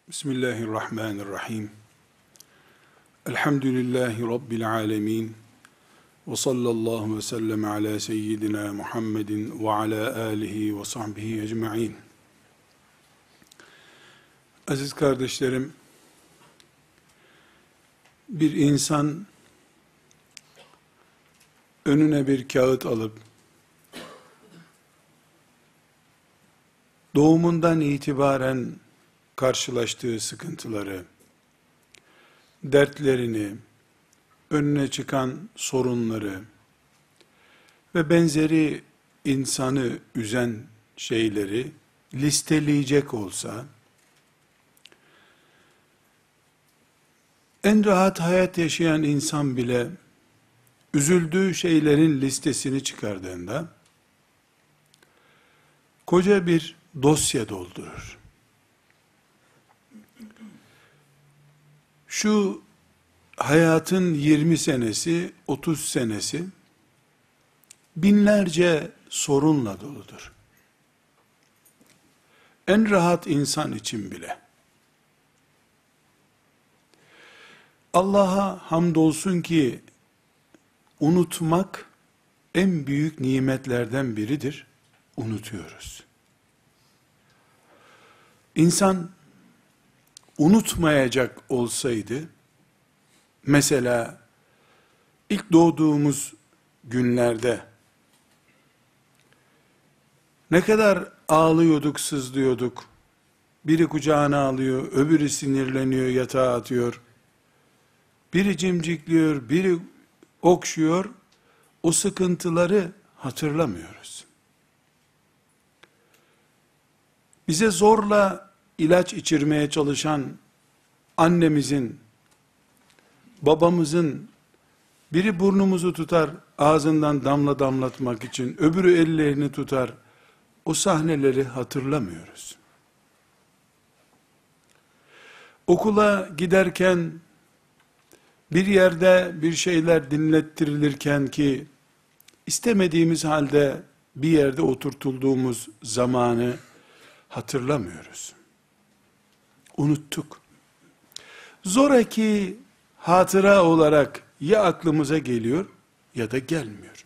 Bismillahirrahmanirrahim. Elhamdülillahi Rabbil alemin. Ve sallallahu ve sellem ala seyyidina Muhammedin ve ala alihi ve sahbihi ecma'in. Aziz kardeşlerim, bir insan önüne bir kağıt alıp, doğumundan itibaren karşılaştığı sıkıntıları, dertlerini, önüne çıkan sorunları ve benzeri insanı üzen şeyleri listeleyecek olsa, en rahat hayat yaşayan insan bile üzüldüğü şeylerin listesini çıkardığında koca bir dosya doldurur. Şu hayatın 20 senesi, 30 senesi binlerce sorunla doludur. En rahat insan için bile. Allah'a hamdolsun ki unutmak en büyük nimetlerden biridir. Unutuyoruz. İnsan unutmayacak olsaydı, mesela ilk doğduğumuz günlerde ne kadar ağlıyorduk, sızlıyorduk. Biri kucağına alıyor, öbürü sinirleniyor, yatağa atıyor. Biri cimcikliyor, biri okşuyor. O sıkıntıları hatırlamıyoruz. Bize zorla ilaç içirmeye çalışan annemizin, babamızın biri burnumuzu tutar ağzından damla damlatmak için, öbürü ellerini tutar. O sahneleri hatırlamıyoruz. Okula giderken bir yerde bir şeyler dinlettirilirken ki istemediğimiz halde bir yerde oturtulduğumuz zamanı hatırlamıyoruz. Unuttuk. Zoraki hatıra olarak ya aklımıza geliyor ya da gelmiyor.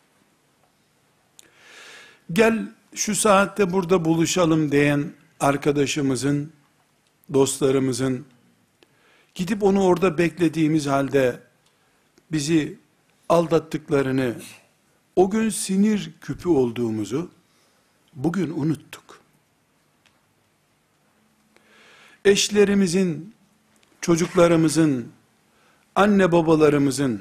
Gel şu saatte burada buluşalım diyen arkadaşımızın, dostlarımızın, gidip onu orada beklediğimiz halde bizi aldattıklarını, o gün sinir küpü olduğumuzu bugün unuttuk. Eşlerimizin, çocuklarımızın, anne babalarımızın,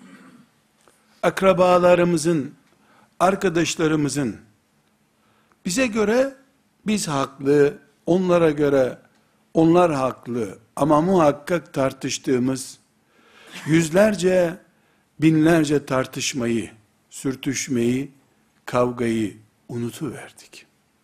akrabalarımızın, arkadaşlarımızın, bize göre biz haklı, onlara göre onlar haklı ama muhakkak tartıştığımız yüzlerce, binlerce tartışmayı, sürtüşmeyi, kavgayı unutuverdik.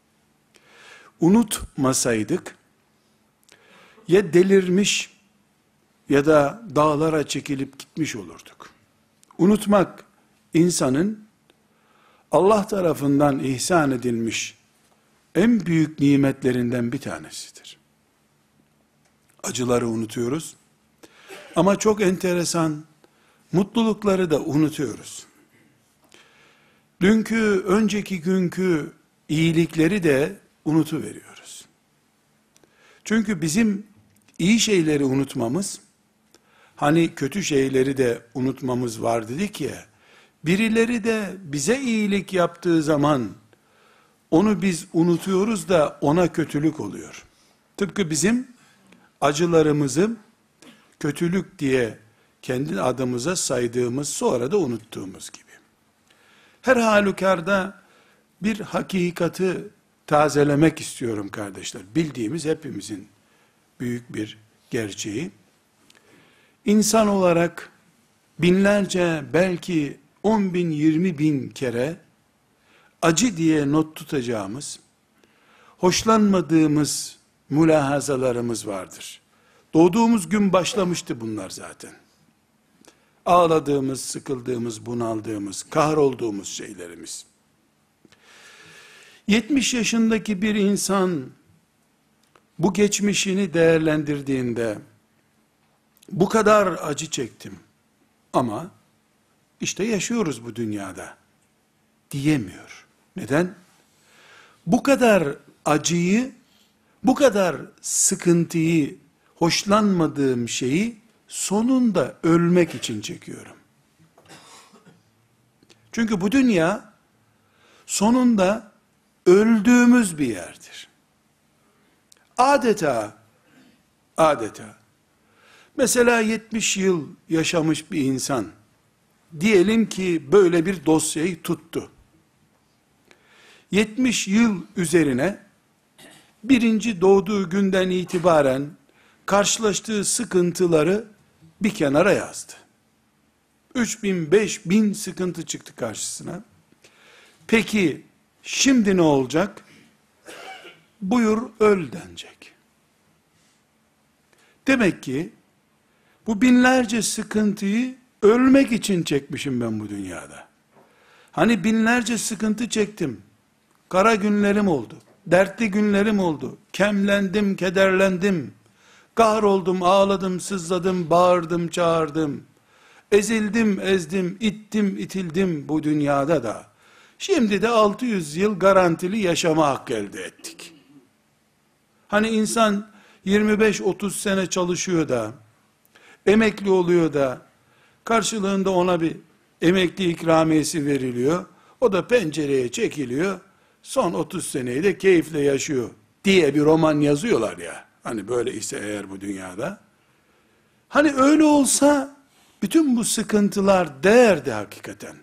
Unutmasaydık, ya delirmiş ya da dağlara çekilip gitmiş olurduk. Unutmak, insanın Allah tarafından ihsan edilmiş en büyük nimetlerinden bir tanesidir. Acıları unutuyoruz. Ama çok enteresan, mutlulukları da unutuyoruz. Dünkü, önceki günkü iyilikleri de unutuveriyoruz. Çünkü bizim iyi şeyleri unutmamız, hani kötü şeyleri de unutmamız var dedik ya, birileri de bize iyilik yaptığı zaman, onu biz unutuyoruz da ona kötülük oluyor. Tıpkı bizim acılarımızı kötülük diye kendi adımıza saydığımız, sonra da unuttuğumuz gibi. Her halükarda bir hakikati tazelemek istiyorum kardeşler. Bildiğimiz hepimizin büyük bir gerçeği. İnsan olarak binlerce, belki 10 bin, 20 bin kere acı diye not tutacağımız, hoşlanmadığımız mülahazalarımız vardır. Doğduğumuz gün başlamıştı bunlar zaten. Ağladığımız, sıkıldığımız, bunaldığımız, kahrolduğumuz şeylerimiz. 70 yaşındaki bir insan bu geçmişini değerlendirdiğinde, bu kadar acı çektim ama işte yaşıyoruz bu dünyada diyemiyor. Neden? Bu kadar acıyı, bu kadar sıkıntıyı, hoşlanmadığım şeyi sonunda ölmek için çekiyorum. Çünkü bu dünya sonunda öldüğümüz bir yerdir. Adeta mesela 70 yıl yaşamış bir insan diyelim ki böyle bir dosyayı tuttu. 70 yıl üzerine birinci doğduğu günden itibaren karşılaştığı sıkıntıları bir kenara yazdı. 3000, 5000 sıkıntı çıktı karşısına. Peki şimdi ne olacak? Buyur öl denecek. Demek ki bu binlerce sıkıntıyı ölmek için çekmişim ben bu dünyada. Hani binlerce sıkıntı çektim. Kara günlerim oldu. Dertli günlerim oldu. Kemlendim, kederlendim. Kahroldum, ağladım, sızladım, bağırdım, çağırdım. Ezildim, ezdim, ittim, itildim bu dünyada da. Şimdi de 600 yıl garantili yaşama hakkı elde ettik. Hani insan 25-30 sene çalışıyor da, emekli oluyor da, karşılığında ona bir emekli ikramiyesi veriliyor. O da pencereye çekiliyor. Son 30 seneyi de keyifle yaşıyor diye bir roman yazıyorlar ya. Hani böyle ise eğer bu dünyada. Hani öyle olsa bütün bu sıkıntılar değerdi hakikaten.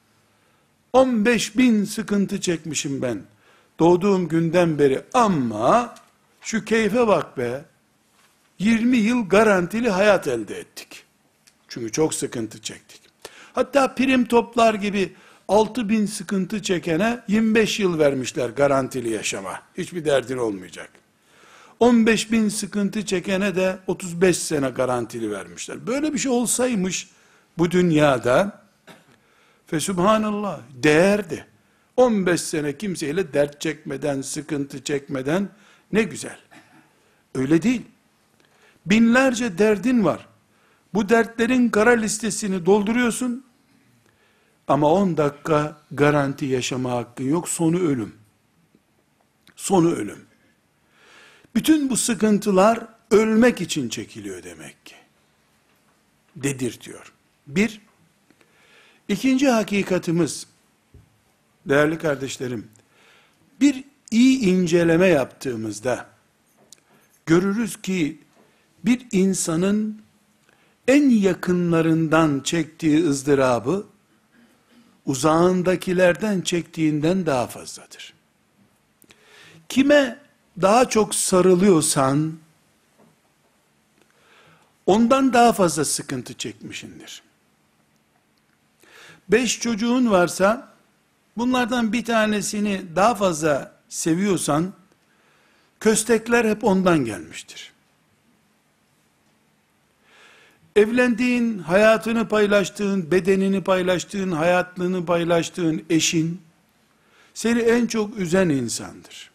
15 bin sıkıntı çekmişim ben doğduğum günden beri ama şu keyfe bak be. 20 yıl garantili hayat elde ettik. Çünkü çok sıkıntı çektik. Hatta prim toplar gibi 6 bin sıkıntı çekene 25 yıl vermişler garantili yaşama. Hiçbir derdin olmayacak. 15 bin sıkıntı çekene de 35 sene garantili vermişler. Böyle bir şey olsaymış bu dünyada, fesubhanallah, değerdi. 15 sene kimseyle dert çekmeden, sıkıntı çekmeden ne güzel. Öyle değil. Binlerce derdin var. Bu dertlerin kara listesini dolduruyorsun. Ama 10 dakika garanti yaşama hakkın yok. Sonu ölüm. Sonu ölüm. Bütün bu sıkıntılar ölmek için çekiliyor demek ki. Dedirtiyor. Bir. İkinci hakikatimiz, değerli kardeşlerim, bir iyi inceleme yaptığımızda, görürüz ki, bir insanın en yakınlarından çektiği ızdırabı, uzağındakilerden çektiğinden daha fazladır. Kime daha çok sarılıyorsan, ondan daha fazla sıkıntı çekmişindir. 5 çocuğun varsa, bunlardan bir tanesini daha fazla seviyorsan, köstekler hep ondan gelmiştir. Evlendiğin, hayatını paylaştığın, bedenini paylaştığın, hayatını paylaştığın eşin, seni en çok üzen insandır.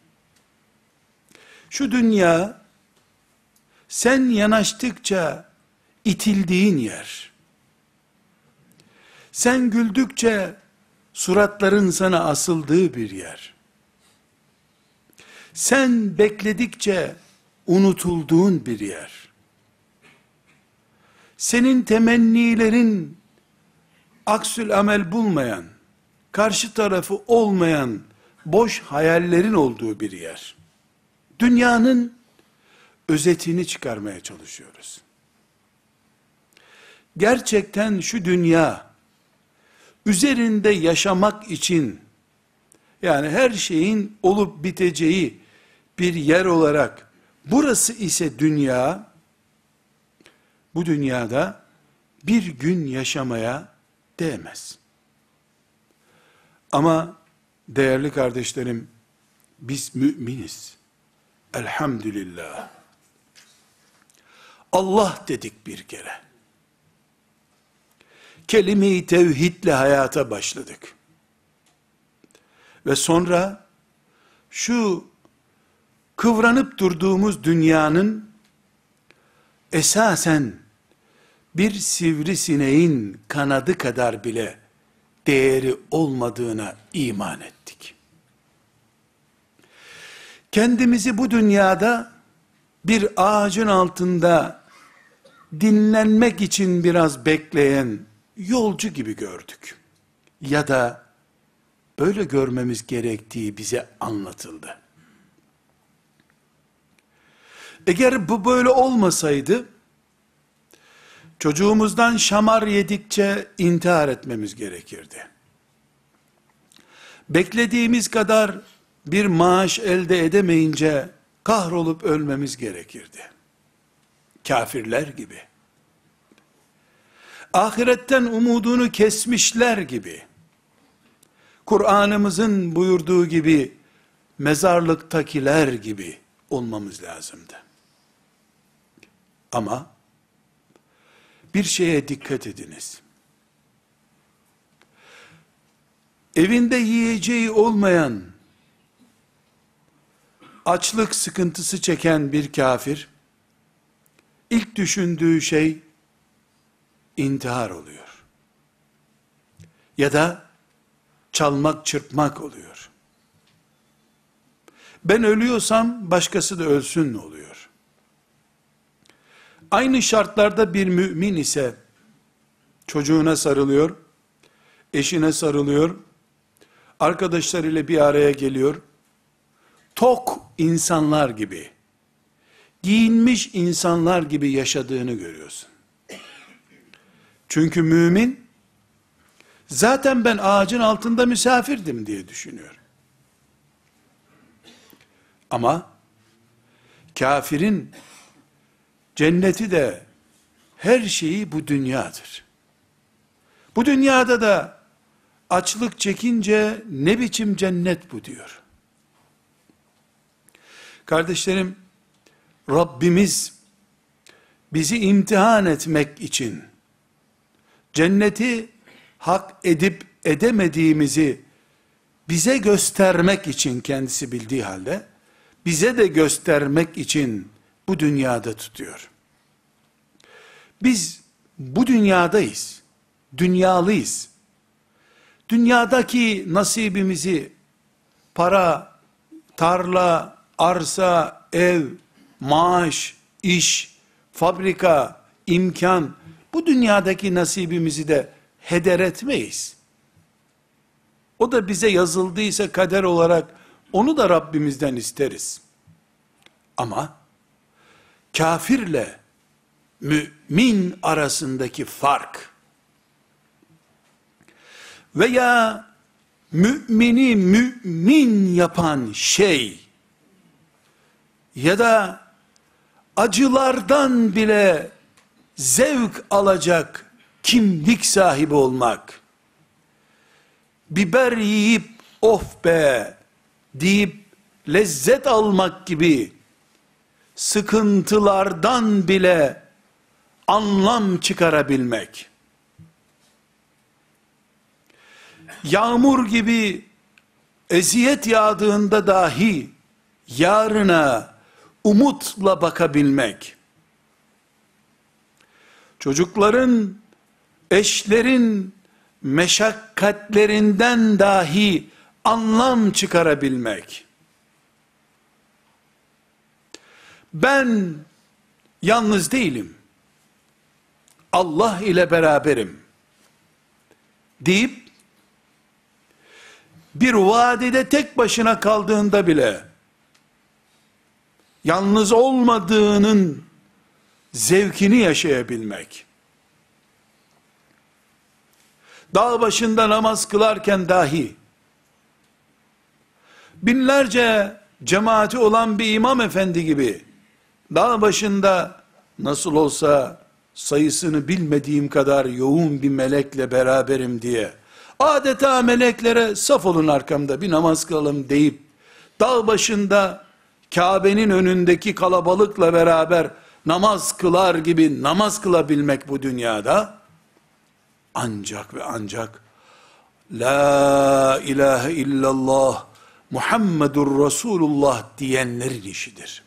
Şu dünya, sen yanaştıkça itildiğin yer. Sen güldükçe suratların sana asıldığı bir yer. Sen bekledikçe unutulduğun bir yer. Senin temennilerin aksül amel bulmayan, karşı tarafı olmayan boş hayallerin olduğu bir yer. Dünyanın özetini çıkarmaya çalışıyoruz. Gerçekten şu dünya üzerinde yaşamak için, yani her şeyin olup biteceği bir yer olarak burası ise dünya, bu dünyada bir gün yaşamaya değmez. Ama değerli kardeşlerim, biz müminiz. Elhamdülillah. Allah dedik bir kere. Kelime-i tevhidle hayata başladık. Ve sonra şu kıvranıp durduğumuz dünyanın esasen bir sivrisineğin kanadı kadar bile değeri olmadığına iman ettik. Kendimizi bu dünyada bir ağacın altında dinlenmek için biraz bekleyen yolcu gibi gördük. Ya da böyle görmemiz gerektiği bize anlatıldı. Eğer bu böyle olmasaydı, çocuğumuzdan şamar yedikçe intihar etmemiz gerekirdi. Beklediğimiz kadar bir maaş elde edemeyince kahrolup ölmemiz gerekirdi. Kafirler gibi. Ahiretten umudunu kesmişler gibi. Kur'an'ımızın buyurduğu gibi mezarlıktakiler gibi olmamız lazımdı. Ama bir şeye dikkat ediniz. Evinde yiyeceği olmayan, açlık sıkıntısı çeken bir kafir, ilk düşündüğü şey intihar oluyor. Ya da çalmak, çırpmak oluyor. Ben ölüyorsam başkası da ölsün oluyor. Aynı şartlarda bir mümin ise çocuğuna sarılıyor, eşine sarılıyor, arkadaşlarıyla bir araya geliyor. Tok insanlar gibi, giyinmiş insanlar gibi yaşadığını görüyorsun. Çünkü mümin, zaten ben ağacın altında misafirdim diye düşünüyor. Ama kafirin cenneti de her şeyi bu dünyadır. Bu dünyada da açlık çekince ne biçim cennet bu diyor. Kardeşlerim, Rabbimiz bizi imtihan etmek için, cenneti hak edip edemediğimizi bize göstermek için kendisi bildiği halde, bize de göstermek için bu dünyada tutuyor. Biz bu dünyadayız, dünyalıyız. Dünyadaki nasibimizi para, tarla, arsa, ev, maaş, iş, fabrika, imkan, bu dünyadaki nasibimizi de heder etmeyiz. O da bize yazıldıysa kader olarak onu da Rabbimizden isteriz. Ama kafirle mümin arasındaki fark veya mümini mümin yapan şey ya da acılardan bile zevk alacak kimlik sahibi olmak, biber yiyip of be deyip lezzet almak gibi sıkıntılardan bile anlam çıkarabilmek, yağmur gibi eziyet yağdığında dahi yarına umutla bakabilmek, çocukların, eşlerin meşakkatlerinden dahi anlam çıkarabilmek, ben yalnız değilim, Allah ile beraberim deyip, bir vadide tek başına kaldığında bile, yalnız olmadığının zevkini yaşayabilmek, dağ başında namaz kılarken dahi, binlerce cemaati olan bir imam efendi gibi, dağ başında nasıl olsa sayısını bilmediğim kadar yoğun bir melekle beraberim diye, adeta meleklere saf olun arkamda bir namaz kılalım deyip, dağ başında Kabe'nin önündeki kalabalıkla beraber namaz kılar gibi namaz kılabilmek bu dünyada, ancak ve ancak La ilahe illallah Muhammedur Resulullah diyenlerin işidir.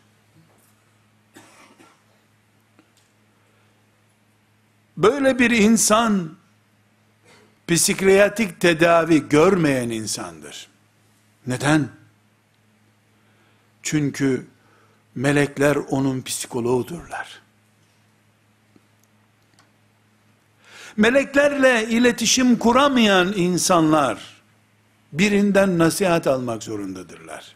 Böyle bir insan, psikiyatrik tedavi görmeyen insandır. Neden? Çünkü melekler onun psikoloğudurlar. Meleklerle iletişim kuramayan insanlar, birinden nasihat almak zorundadırlar.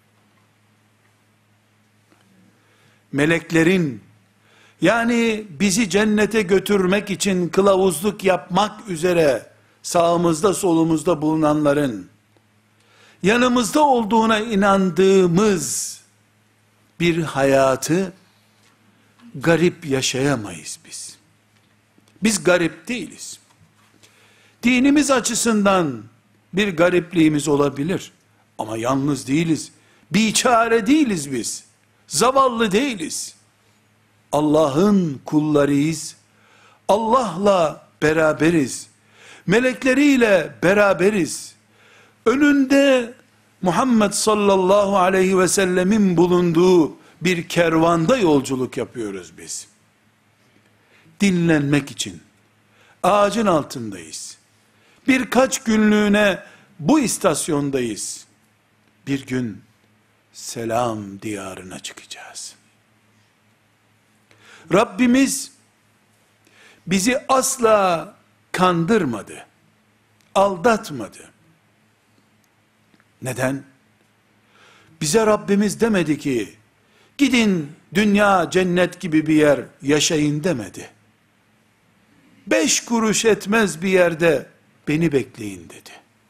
Meleklerin, yani bizi cennete götürmek için kılavuzluk yapmak üzere sağımızda solumuzda bulunanların yanımızda olduğuna inandığımız bir hayatı garip yaşayamayız biz. Biz garip değiliz. Dinimiz açısından bir garipliğimiz olabilir ama yalnız değiliz. Biçare değiliz biz. Zavallı değiliz. Allah'ın kullarıyız. Allah'la beraberiz. Melekleriyle beraberiz. Önünde Muhammed sallallahu aleyhi ve sellemin bulunduğu bir kervanda yolculuk yapıyoruz biz. Dinlenmek için ağacın altındayız. Birkaç günlüğüne bu istasyondayız. Bir gün selam diyarına çıkacağız. Rabbimiz bizi asla kandırmadı, aldatmadı. Neden? Bize Rabbimiz demedi ki, gidin dünya cennet gibi bir yer yaşayın demedi. 5 kuruş etmez bir yerde beni bekleyin dedi.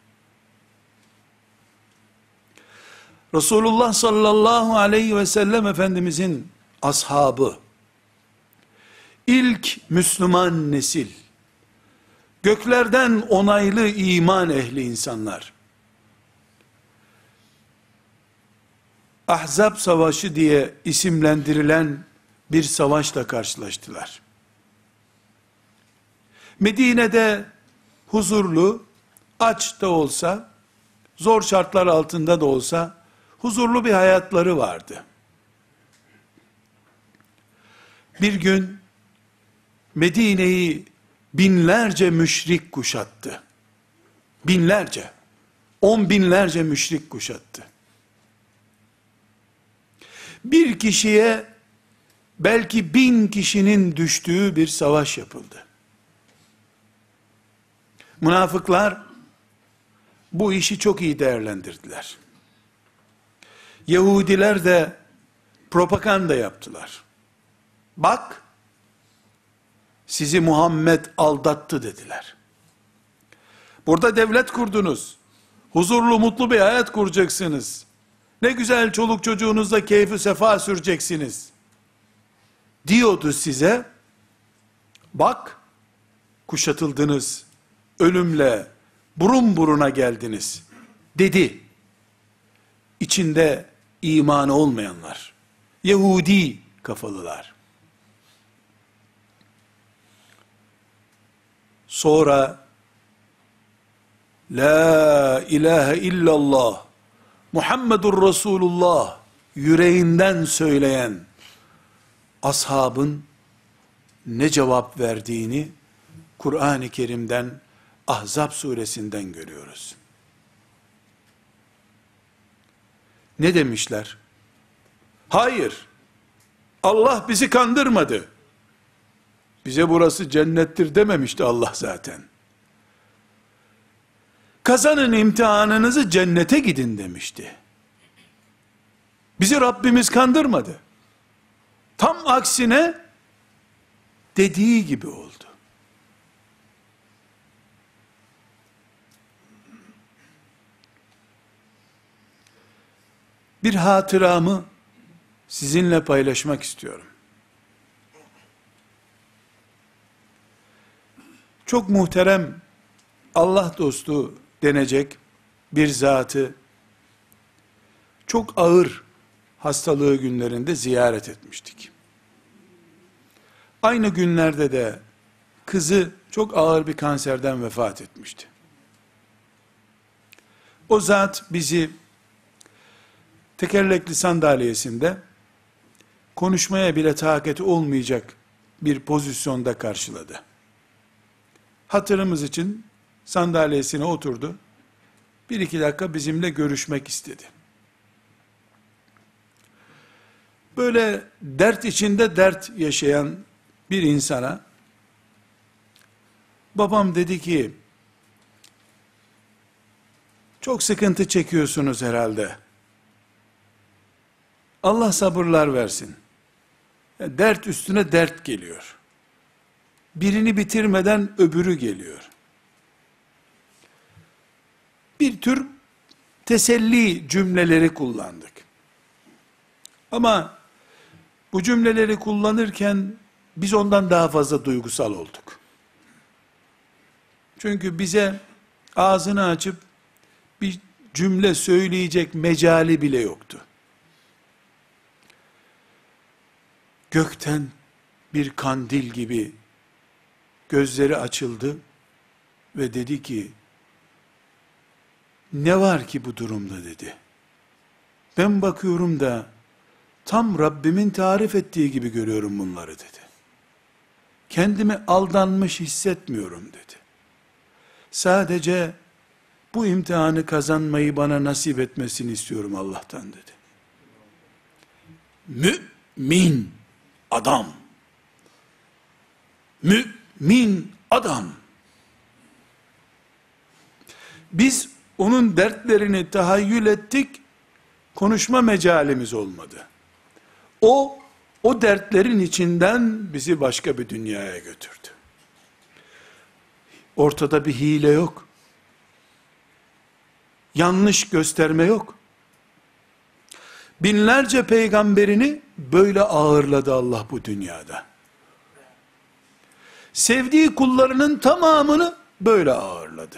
Resulullah sallallahu aleyhi ve sellem Efendimizin ashabı, ilk Müslüman nesil, göklerden onaylı iman ehli insanlar, Ahzab Savaşı diye isimlendirilen bir savaşla karşılaştılar. Medine'de huzurlu, aç da olsa, zor şartlar altında da olsa, huzurlu bir hayatları vardı. Bir gün, Medine'yi binlerce müşrik kuşattı. Binlerce, 10 binlerce müşrik kuşattı. Bir kişiye belki 1000 kişinin düştüğü bir savaş yapıldı. Münafıklar bu işi çok iyi değerlendirdiler. Yahudiler de propaganda yaptılar. Bak, sizi Muhammed aldattı dediler. Burada devlet kurdunuz. Huzurlu, mutlu bir hayat kuracaksınız. Ne güzel çoluk çocuğunuzla keyfi sefa süreceksiniz. Diyordu size. Bak, kuşatıldınız. Ölümle burun buruna geldiniz. Dedi. İçinde imanı olmayanlar. Yahudi kafalılar. Sonra La ilahe illallah Muhammedur Resulullah yüreğinden söyleyen ashabın ne cevap verdiğini Kur'an-ı Kerim'den, Ahzab suresinden görüyoruz. Ne demişler? Hayır, Allah bizi kandırmadı. Bize burası cennettir dememişti Allah zaten. Kazanın imtihanınızı, cennete gidin demişti. Bizi Rabbimiz kandırmadı. Tam aksine dediği gibi oldu. Bir hatıramı sizinle paylaşmak istiyorum. Çok muhterem, Allah dostu denecek bir zatı çok ağır hastalığı günlerinde ziyaret etmiştik. Aynı günlerde de kızı çok ağır bir kanserden vefat etmişti. O zat bizi tekerlekli sandalyesinde konuşmaya bile takati olmayacak bir pozisyonda karşıladı. Hatırımız için sandalyesine oturdu. Bir iki dakika bizimle görüşmek istedi. Böyle dert içinde dert yaşayan bir insana babam dedi ki, çok sıkıntı çekiyorsunuz herhalde. Allah sabırlar versin. Dert üstüne dert geliyor. Birini bitirmeden öbürü geliyor. Bir tür teselli cümleleri kullandık. Ama bu cümleleri kullanırken biz ondan daha fazla duygusal olduk. Çünkü bize ağzını açıp bir cümle söyleyecek mecali bile yoktu. Gökten bir kandil gibi gözleri açıldı ve dedi ki, ne var ki bu durumda dedi. Ben bakıyorum da tam Rabbimin tarif ettiği gibi görüyorum bunları dedi. Kendimi aldanmış hissetmiyorum dedi. Sadece bu imtihanı kazanmayı bana nasip etmesini istiyorum Allah'tan dedi. Mümin adam. Mümin adam. Biz onun dertlerini tahayyül ettik, konuşma mecalimiz olmadı. O dertlerin içinden bizi başka bir dünyaya götürdü. Ortada bir hile yok. Yanlış gösterme yok. Binlerce peygamberini böyle ağırladı Allah bu dünyada. Sevdiği kullarının tamamını böyle ağırladı.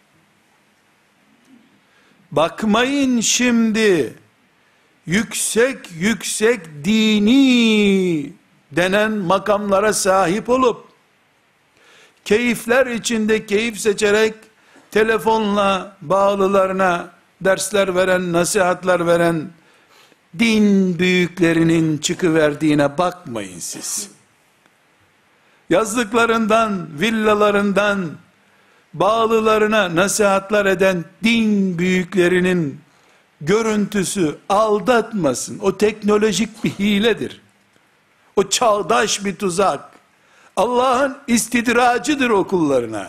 Bakmayın şimdi, yüksek yüksek dini denen makamlara sahip olup, keyifler içinde keyif seçerek, telefonla bağlılarına dersler veren, nasihatler veren, din büyüklerinin çıkıverdiğine bakmayın siz. Yazlıklarından, villalarından, bağlılarına nasihatler eden din büyüklerinin görüntüsü aldatmasın. O teknolojik bir hiledir. O çağdaş bir tuzak. Allah'ın istidracıdır o kullarına.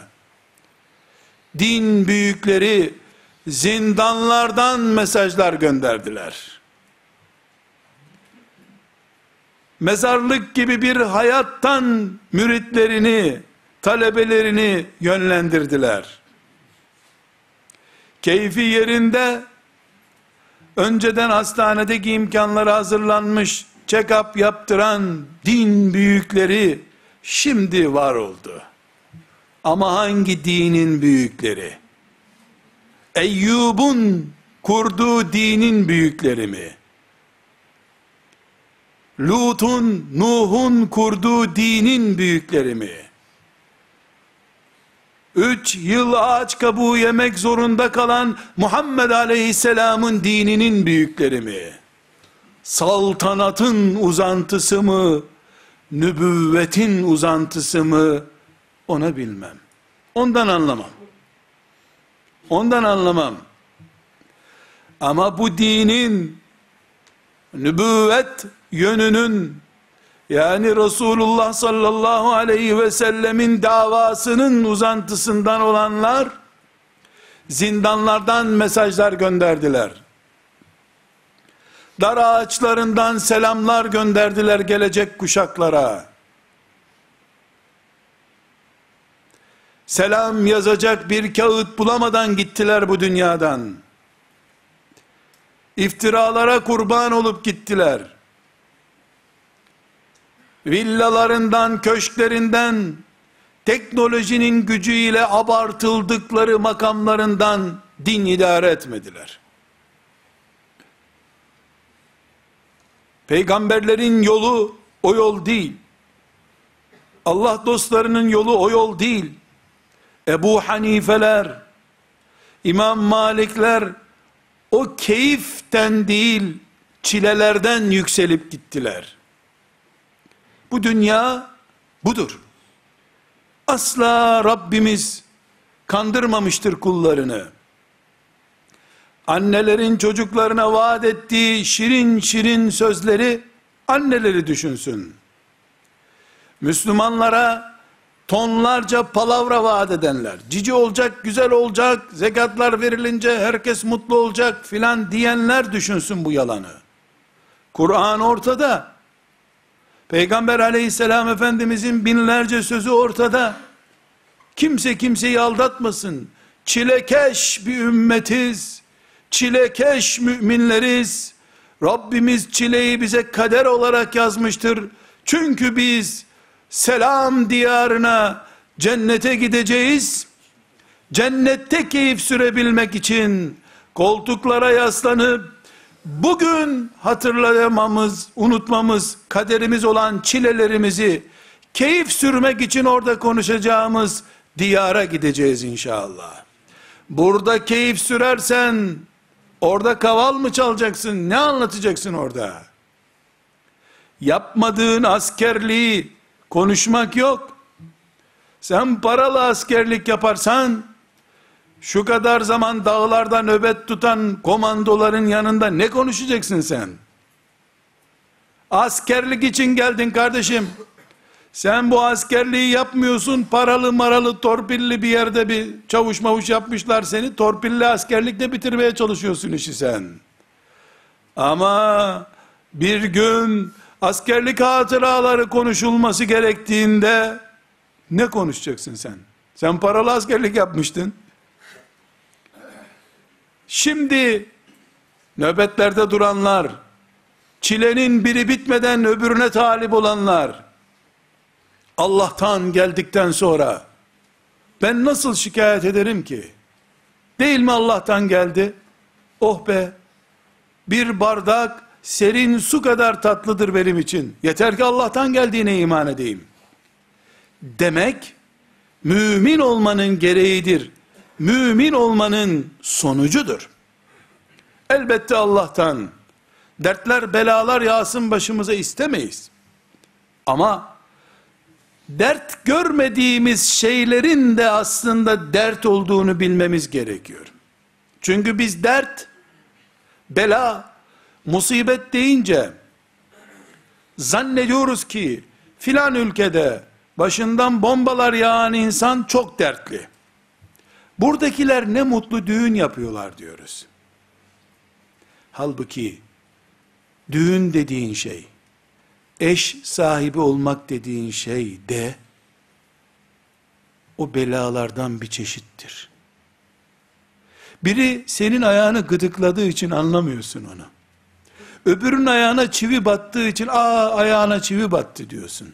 Din büyükleri zindanlardan mesajlar gönderdiler. Mezarlık gibi bir hayattan müritlerini, talebelerini yönlendirdiler. Keyfi yerinde, önceden hastanedeki imkanları hazırlanmış, check-up yaptıran din büyükleri şimdi var oldu. Ama hangi dinin büyükleri? Eyyub'un kurduğu dinin büyükleri mi? Lut'un, Nuh'un kurduğu dinin büyükleri mi? 3 yıl ağaç kabuğu yemek zorunda kalan Muhammed Aleyhisselam'ın dininin büyükleri mi? Saltanatın uzantısı mı? Nübüvvetin uzantısı mı? Onu bilmem. Ondan anlamam. Ondan anlamam. Ama bu dinin nübüvvet yönünün, yani Resulullah sallallahu aleyhi ve sellemin davasının uzantısından olanlar, zindanlardan mesajlar gönderdiler. Dar ağaçlarından selamlar gönderdiler gelecek kuşaklara. Selam yazacak bir kağıt bulamadan gittiler bu dünyadan. İftiralara kurban olup gittiler. Villalarından, köşklerinden, teknolojinin gücüyle abartıldıkları makamlarından din idare etmediler. Peygamberlerin yolu o yol değil. Allah dostlarının yolu o yol değil. Ebu Hanifeler, İmam Malikler o keyiften değil, çilelerden yükselip gittiler. Bu dünya budur. Asla Rabbimiz kandırmamıştır kullarını. Annelerin çocuklarına vaat ettiği şirin şirin sözleri anneleri düşünsün. Müslümanlara tonlarca palavra vaat edenler, cici olacak, güzel olacak, zekatlar verilince herkes mutlu olacak filan diyenler düşünsün bu yalanı. Kur'an ortada. Peygamber aleyhisselam efendimizin binlerce sözü ortada. Kimse kimseyi aldatmasın. Çilekeş bir ümmetiz. Çilekeş müminleriz. Rabbimiz çileyi bize kader olarak yazmıştır. Çünkü biz selam diyarına, cennete gideceğiz. Cennette keyif sürebilmek için koltuklara yaslanıp bugün hatırlamamız, unutmamız, kaderimiz olan çilelerimizi keyif sürmek için orada konuşacağımız diyara gideceğiz inşallah. Burada keyif sürersen orada kaval mı çalacaksın? Ne anlatacaksın orada? Yapmadığın askerliği konuşmak yok. Sen paralı askerlik yaparsan, şu kadar zaman dağlarda nöbet tutan komandoların yanında ne konuşacaksın sen? Askerlik için geldin kardeşim. Sen bu askerliği yapmıyorsun, paralı maralı torpilli bir yerde bir çavuş mavuş yapmışlar seni, torpilli askerlikle bitirmeye çalışıyorsun işi sen. Ama bir gün askerlik hatıraları konuşulması gerektiğinde ne konuşacaksın sen? Sen paralı askerlik yapmıştın. Şimdi nöbetlerde duranlar, çilenin biri bitmeden öbürüne talip olanlar, Allah'tan geldikten sonra ben nasıl şikayet ederim ki? Değil mi Allah'tan geldi? Oh be! Bir bardak serin su kadar tatlıdır benim için. Yeter ki Allah'tan geldiğine iman edeyim. Demek, mümin olmanın gereğidir. Mümin olmanın sonucudur. Elbette Allah'tan dertler, belalar yağsın başımıza istemeyiz. Ama dert görmediğimiz şeylerin de aslında dert olduğunu bilmemiz gerekiyor. Çünkü biz dert, bela, musibet deyince zannediyoruz ki filan ülkede başından bombalar yağan insan çok dertli. Buradakiler ne mutlu düğün yapıyorlar diyoruz. Halbuki düğün dediğin şey, eş sahibi olmak dediğin şey de o belalardan bir çeşittir. Biri senin ayağını gıdıkladığı için anlamıyorsun onu. Öbürünün ayağına çivi battığı için ayağına çivi battı diyorsun.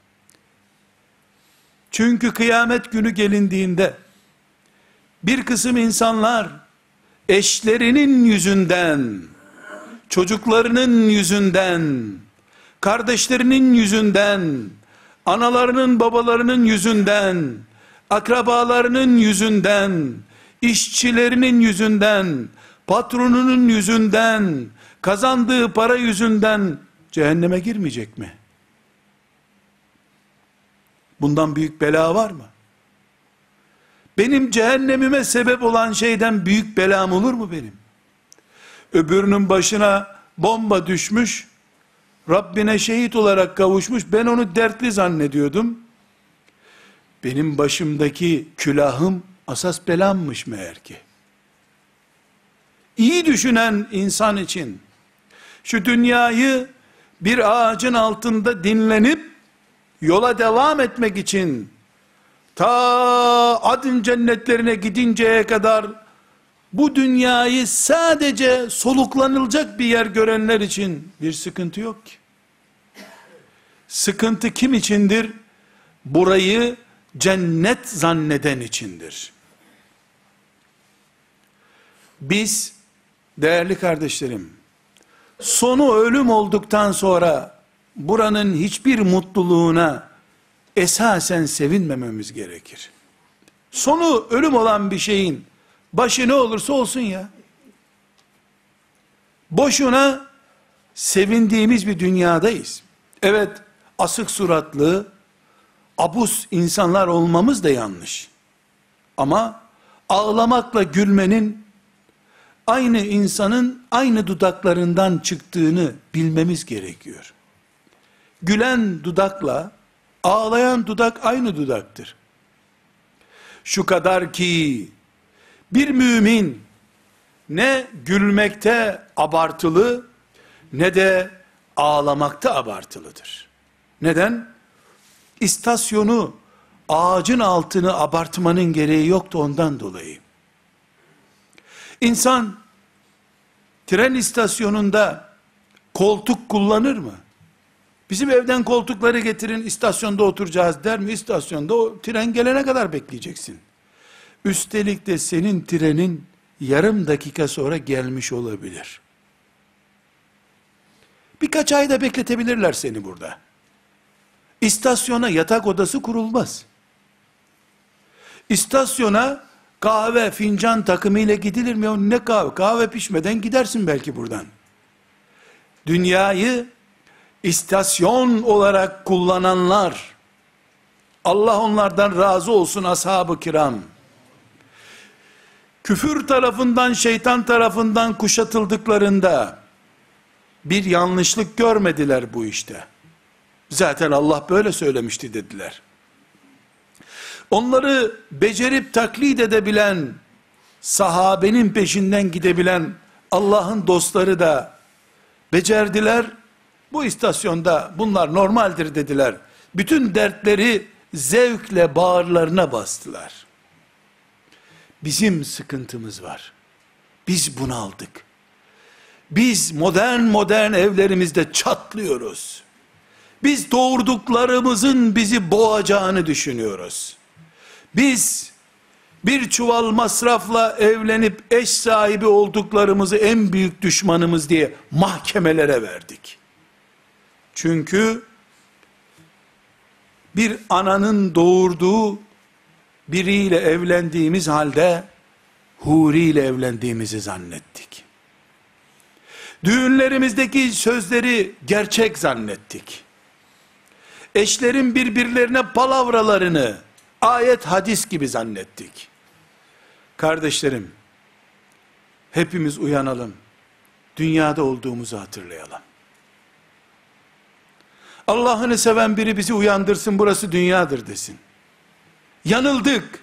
Çünkü kıyamet günü gelindiğinde bir kısım insanlar eşlerinin yüzünden, çocuklarının yüzünden, kardeşlerinin yüzünden, analarının babalarının yüzünden, akrabalarının yüzünden, işçilerinin yüzünden, patronunun yüzünden, kazandığı para yüzünden cehenneme girmeyecek mi? Bundan büyük bela var mı? Benim cehennemime sebep olan şeyden büyük belam olur mu benim? Öbürünün başına bomba düşmüş, Rabbine şehit olarak kavuşmuş, ben onu dertli zannediyordum. Benim başımdaki külahım asas belammış meğer ki. İyi düşünen insan için, şu dünyayı bir ağacın altında dinlenip, yola devam etmek için, ta Adın cennetlerine gidinceye kadar, bu dünyayı sadece soluklanılacak bir yer görenler için bir sıkıntı yok ki. Sıkıntı kim içindir? Burayı cennet zanneden içindir. Biz, değerli kardeşlerim, sonu ölüm olduktan sonra, buranın hiçbir mutluluğuna esasen sevinmememiz gerekir. Sonu ölüm olan bir şeyin, başı ne olursa olsun ya. Boşuna sevindiğimiz bir dünyadayız. Evet, asık suratlı, abus insanlar olmamız da yanlış. Ama ağlamakla gülmenin aynı insanın aynı dudaklarından çıktığını bilmemiz gerekiyor. Gülen dudakla ağlayan dudak aynı dudaktır. Şu kadar ki bir mümin ne gülmekte abartılı ne de ağlamakta abartılıdır. Neden? İstasyonu, ağacın altını abartmanın gereği yoktu ondan dolayı. İnsan tren istasyonunda koltuk kullanır mı? Bizim evden koltukları getirin, istasyonda oturacağız der mi? İstasyonda o tren gelene kadar bekleyeceksin. Üstelik de senin trenin yarım dakika sonra gelmiş olabilir. Birkaç ayda bekletebilirler seni burada. İstasyona yatak odası kurulmaz. İstasyona kahve, fincan takımıyla gidilir mi? O ne kahve? Kahve pişmeden gidersin belki buradan. Dünyayı istasyon olarak kullananlar, Allah onlardan razı olsun ashab-ı kiram, küfür tarafından, şeytan tarafından kuşatıldıklarında, bir yanlışlık görmediler bu işte. Zaten Allah böyle söylemişti dediler. Onları becerip taklit edebilen, sahabenin peşinden gidebilen Allah'ın dostları da becerdiler. Bu istasyonda bunlar normaldir dediler. Bütün dertleri zevkle bağırlarına bastılar. Bizim sıkıntımız var. Biz bunaldık. Biz modern evlerimizde çatlıyoruz. Biz doğurduklarımızın bizi boğacağını düşünüyoruz. Biz bir çuval masrafla evlenip eş sahibi olduklarımızı en büyük düşmanımız diye mahkemelere verdik. Çünkü bir ananın doğurduğu biriyle evlendiğimiz halde huriyle evlendiğimizi zannettik. Düğünlerimizdeki sözleri gerçek zannettik. Eşlerin birbirlerine palavralarını ayet hadis gibi zannettik. Kardeşlerim, hepimiz uyanalım. Dünyada olduğumuzu hatırlayalım. Allah'ını seven biri bizi uyandırsın, burası dünyadır desin. Yanıldık.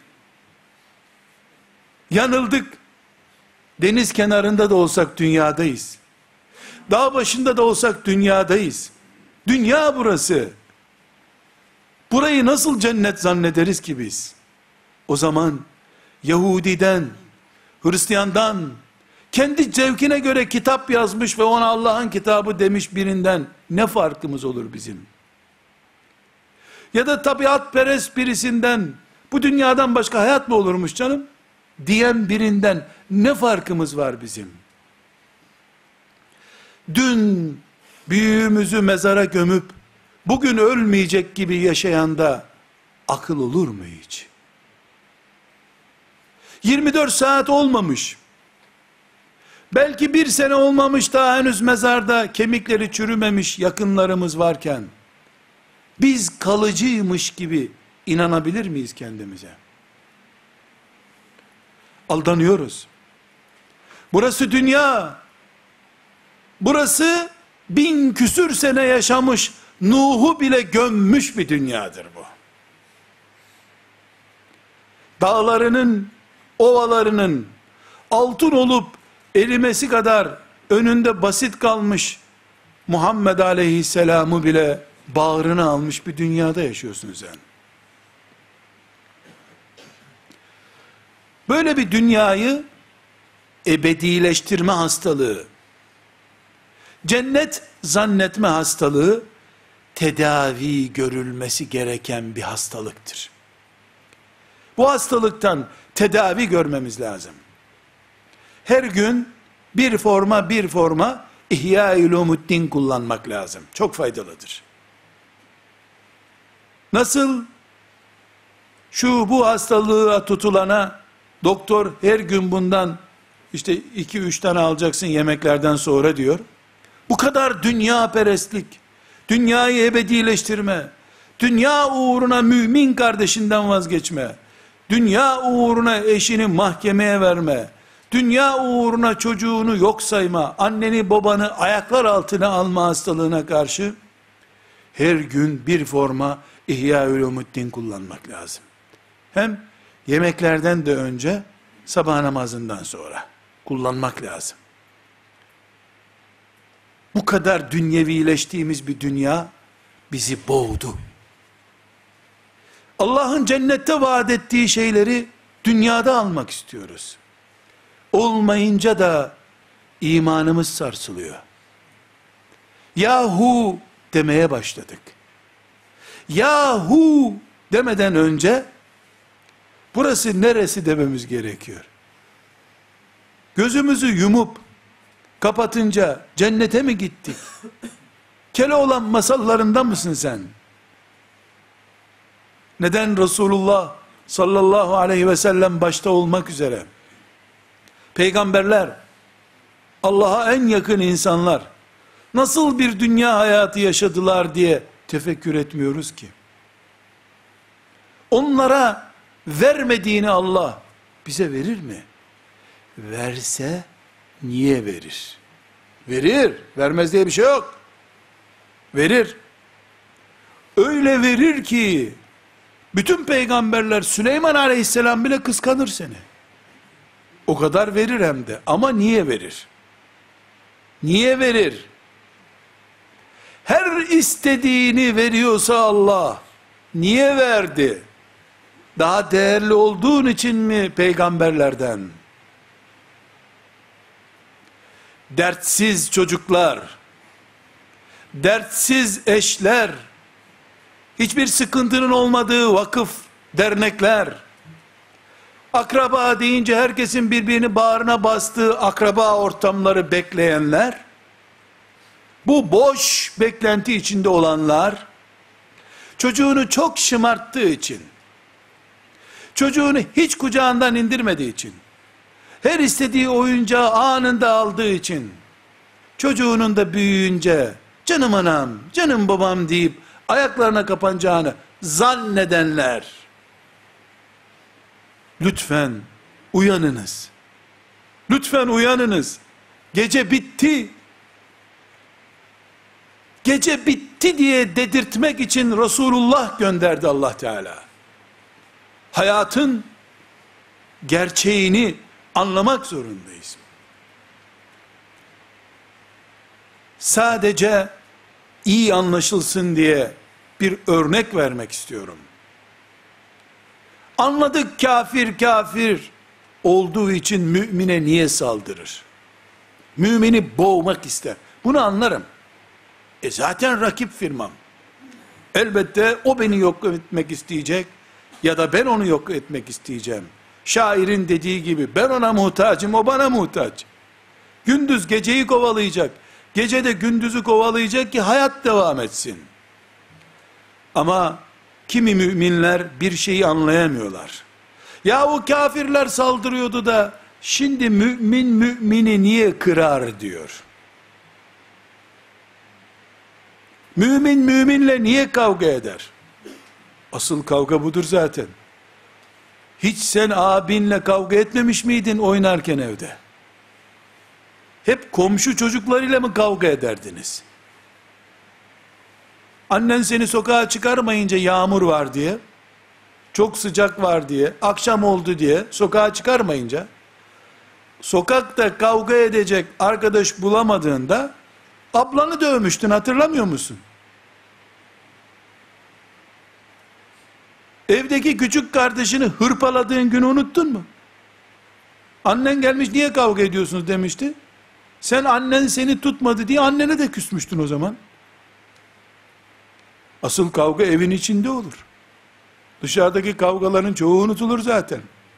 Yanıldık. Deniz kenarında da olsak dünyadayız. Dağ başında da olsak dünyadayız. Dünya burası. Burayı nasıl cennet zannederiz ki biz? O zaman Yahudiden, Hristiyandan, kendi zevkine göre kitap yazmış ve ona Allah'ın kitabı demiş birinden ne farkımız olur bizim? Ya da tabiatperest birisinden, bu dünyadan başka hayat mı olurmuş canım? Diyen birinden ne farkımız var bizim? Dün büyüğümüzü mezara gömüp, bugün ölmeyecek gibi yaşayanda akıl olur mu hiç? 24 saat olmamış. Belki bir sene olmamış, daha henüz mezarda kemikleri çürümemiş yakınlarımız varken, biz kalıcıymış gibi inanabilir miyiz kendimize? Aldanıyoruz. Burası dünya. Burası 1000 küsür sene yaşamış, Nuh'u bile gömmüş bir dünyadır bu. Dağlarının, ovalarının altın olup erimesi kadar önünde basit kalmış Muhammed Aleyhisselam'ı bile bağrına almış bir dünyada yaşıyorsun sen. Böyle bir dünyayı ebedileştirme hastalığı, cennet zannetme hastalığı, tedavi görülmesi gereken bir hastalıktır. Bu hastalıktan tedavi görmemiz lazım. Her gün bir forma İhya-i Ulumuddin kullanmak lazım. Çok faydalıdır. Nasıl bu hastalığa tutulana doktor her gün bundan İşte 2-3 tane alacaksın yemeklerden sonra diyor. Bu kadar dünya perestlik, dünyayı ebedileştirme, dünya uğruna mümin kardeşinden vazgeçme, dünya uğruna eşini mahkemeye verme, dünya uğruna çocuğunu yok sayma, anneni babanı ayaklar altına alma hastalığına karşı, her gün bir forma İhya-ül-Umuddin kullanmak lazım. Hem yemeklerden de önce, sabah namazından sonra kullanmak lazım. Bu kadar dünyevileştiğimiz bir dünya bizi boğdu. Allah'ın cennette vaat ettiği şeyleri dünyada almak istiyoruz. Olmayınca da imanımız sarsılıyor. Yahu demeye başladık. Yahu demeden önce burası neresi dememiz gerekiyor. Gözümüzü yumup kapatınca cennete mi gittik? Keloğlan masallarında mısın sen? Neden Resulullah sallallahu aleyhi ve sellem başta olmak üzere peygamberler, Allah'a en yakın insanlar nasıl bir dünya hayatı yaşadılar diye tefekkür etmiyoruz ki? Onlara vermediğini Allah bize verir mi? Verse niye verir? Verir. Vermez diye bir şey yok. Verir. Öyle verir ki bütün peygamberler, Süleyman aleyhisselam bile kıskanır seni. O kadar verir hem de. Ama niye verir? Niye verir? Her istediğini veriyorsa Allah, niye verdi? Daha değerli olduğun için mi peygamberlerden? Dertsiz çocuklar, dertsiz eşler, hiçbir sıkıntının olmadığı vakıf, dernekler, akraba deyince herkesin birbirini bağrına bastığı akraba ortamları bekleyenler, bu boş beklenti içinde olanlar, çocuğunu çok şımarttığı için, çocuğunu hiç kucağından indirmediği için, her istediği oyuncağı anında aldığı için, çocuğunun da büyüyünce, canım anam, canım babam deyip, ayaklarına kapanacağını zannedenler, lütfen uyanınız. Lütfen uyanınız. Gece bitti. Gece bitti diye dedirtmek için Resulullah gönderdi Allah Teala. Hayatın gerçeğini anlamak zorundayız. Sadece iyi anlaşılsın diye bir örnek vermek istiyorum. Anladık kafir kafir olduğu için mümine niye saldırır? Mümini boğmak ister. Bunu anlarım. Zaten rakip firmam. Elbette o beni yok etmek isteyecek ya da ben onu yok etmek isteyeceğim. Şairin dediği gibi ben ona muhtacım, o bana muhtaç. Gündüz geceyi kovalayacak. Gece de gündüzü kovalayacak ki hayat devam etsin. Ama kimi müminler bir şeyi anlayamıyorlar. Ya o kafirler saldırıyordu da şimdi mümin mümini niye kırar diyor. Mümin müminle niye kavga eder? Asıl kavga budur zaten. Hiç sen abinle kavga etmemiş miydin oynarken evde? Hep komşu çocuklarıyla mı kavga ederdiniz? Annen seni sokağa çıkarmayınca yağmur var diye, çok sıcak var diye, akşam oldu diye sokağa çıkarmayınca, sokakta kavga edecek arkadaş bulamadığında, ablanı dövmüştün, hatırlamıyor musun? Evdeki küçük kardeşini hırpaladığın günü unuttun mu? Annen gelmiş, niye kavga ediyorsunuz demişti. Sen annen seni tutmadı diye annene de küsmüştün o zaman. Asıl kavga evin içinde olur. Dışarıdaki kavgaların çoğu unutulur zaten.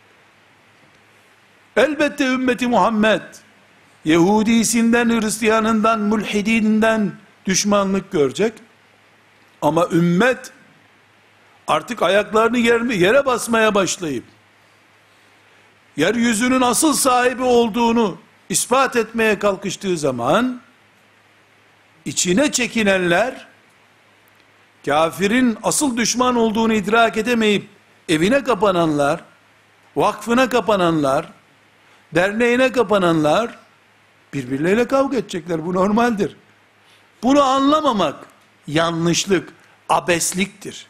Elbette ümmeti Muhammed, Yahudisinden, Hristiyanından, mülhidinden düşmanlık görecek. Ama ümmet, artık ayaklarını yere basmaya başlayıp, yeryüzünün asıl sahibi olduğunu ispat etmeye kalkıştığı zaman, içine çekinenler, kafirin asıl düşman olduğunu idrak edemeyip, evine kapananlar, vakfına kapananlar, derneğine kapananlar, birbirleriyle kavga edecekler. Bu normaldir. Bunu anlamamak, yanlışlık, abesliktir.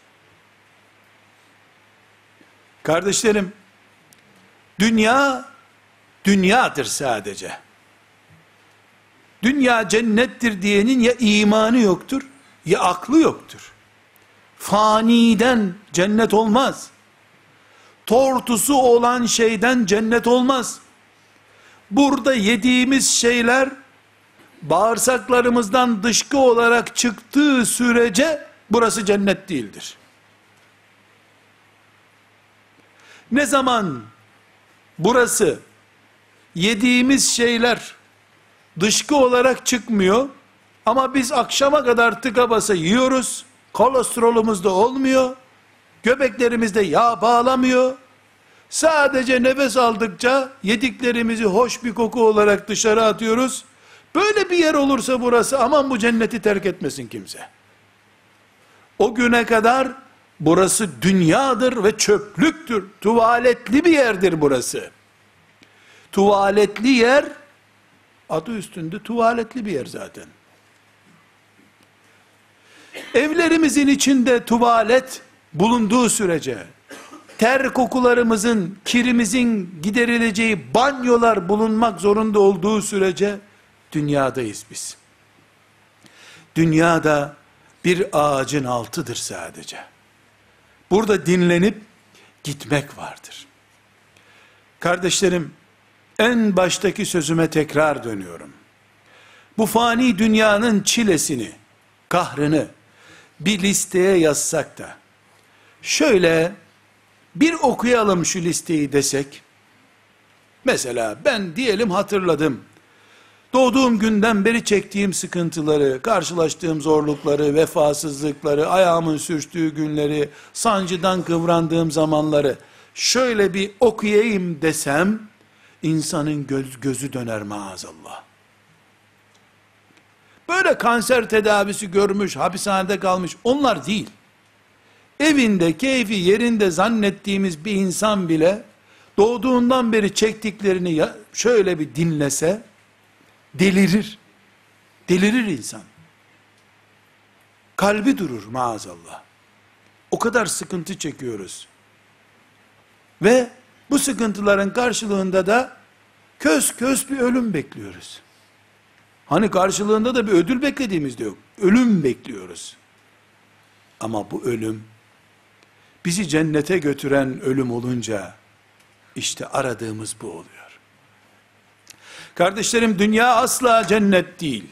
Kardeşlerim, dünya, dünyadır sadece. Dünya cennettir diyenin ya imanı yoktur, ya aklı yoktur. Faniden cennet olmaz. Tortusu olan şeyden cennet olmaz. Burada yediğimiz şeyler, bağırsaklarımızdan dışkı olarak çıktığı sürece, burası cennet değildir. Ne zaman burası, yediğimiz şeyler dışkı olarak çıkmıyor ama biz akşama kadar tıka basa yiyoruz, kolesterolümüz de olmuyor, göbeklerimizde yağ bağlamıyor, sadece nefes aldıkça yediklerimizi hoş bir koku olarak dışarı atıyoruz. Böyle bir yer olursa burası, aman bu cenneti terk etmesin kimse. O güne kadar burası dünyadır ve çöplüktür. Tuvaletli bir yerdir burası. Tuvaletli yer, adı üstünde tuvaletli bir yer zaten. Evlerimizin içinde tuvalet bulunduğu sürece, ter kokularımızın, kirimizin giderileceği banyolar bulunmak zorunda olduğu sürece, dünyadayız biz. Dünyada bir ağacın altıdır sadece. Burada dinlenip gitmek vardır. Kardeşlerim, en baştaki sözüme tekrar dönüyorum. Bu fani dünyanın çilesini, kahrını bir listeye yazsak da, şöyle bir okuyalım şu listeyi desek, mesela ben diyelim hatırladım, doğduğum günden beri çektiğim sıkıntıları, karşılaştığım zorlukları, vefasızlıkları, ayağımın sürçtüğü günleri, sancıdan kıvrandığım zamanları, şöyle bir okuyayım desem, insanın gözü döner maazallah. Böyle kanser tedavisi görmüş, hapishanede kalmış, onlar değil. Evinde, keyfi yerinde zannettiğimiz bir insan bile, doğduğundan beri çektiklerini şöyle bir dinlese, delirir. Delirir insan. Kalbi durur maazallah. O kadar sıkıntı çekiyoruz. Ve bu sıkıntıların karşılığında da kös kös bir ölüm bekliyoruz. Hani karşılığında da bir ödül beklediğimiz de yok. Ölüm bekliyoruz. Ama bu ölüm, bizi cennete götüren ölüm olunca, işte aradığımız bu oluyor. Kardeşlerim, dünya asla cennet değil.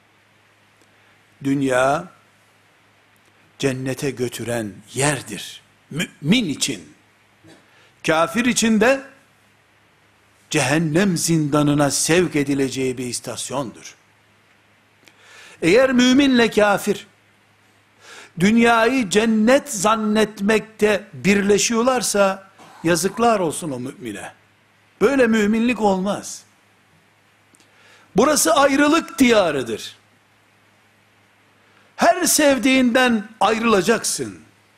Dünya, cennete götüren yerdir. Mümin için. Kafir için de, cehennem zindanına sevk edileceği bir istasyondur. Eğer müminle kafir, dünyayı cennet zannetmekte birleşiyorlarsa, yazıklar olsun o mümine. Böyle müminlik olmaz. Burası ayrılık diyarıdır. Her sevdiğinden ayrılacaksın.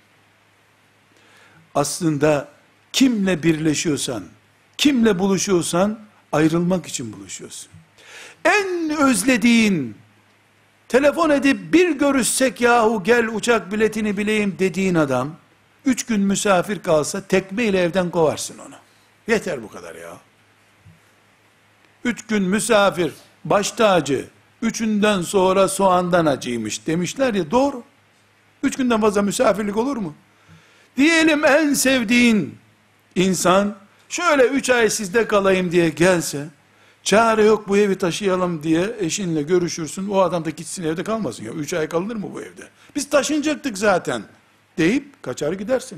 Aslında kimle birleşiyorsan, kimle buluşuyorsan, ayrılmak için buluşuyorsun. En özlediğin, telefon edip bir görüşsek yahu gel uçak biletini bileyim dediğin adam, 3 gün misafir kalsa tekmeyle evden kovarsın onu. Yeter bu kadar ya. 3 gün misafir, baş tacı, 3'ünden sonra soğandan acıymış demişler ya, doğru. 3 günden fazla misafirlik olur mu? Diyelim en sevdiğin insan, şöyle 3 ay sizde kalayım diye gelse, çare yok bu evi taşıyalım diye eşinle görüşürsün, o adam da gitsin evde kalmasın ya, 3 ay kalınır mı bu evde? Biz taşınacaktık zaten deyip kaçar gidersin.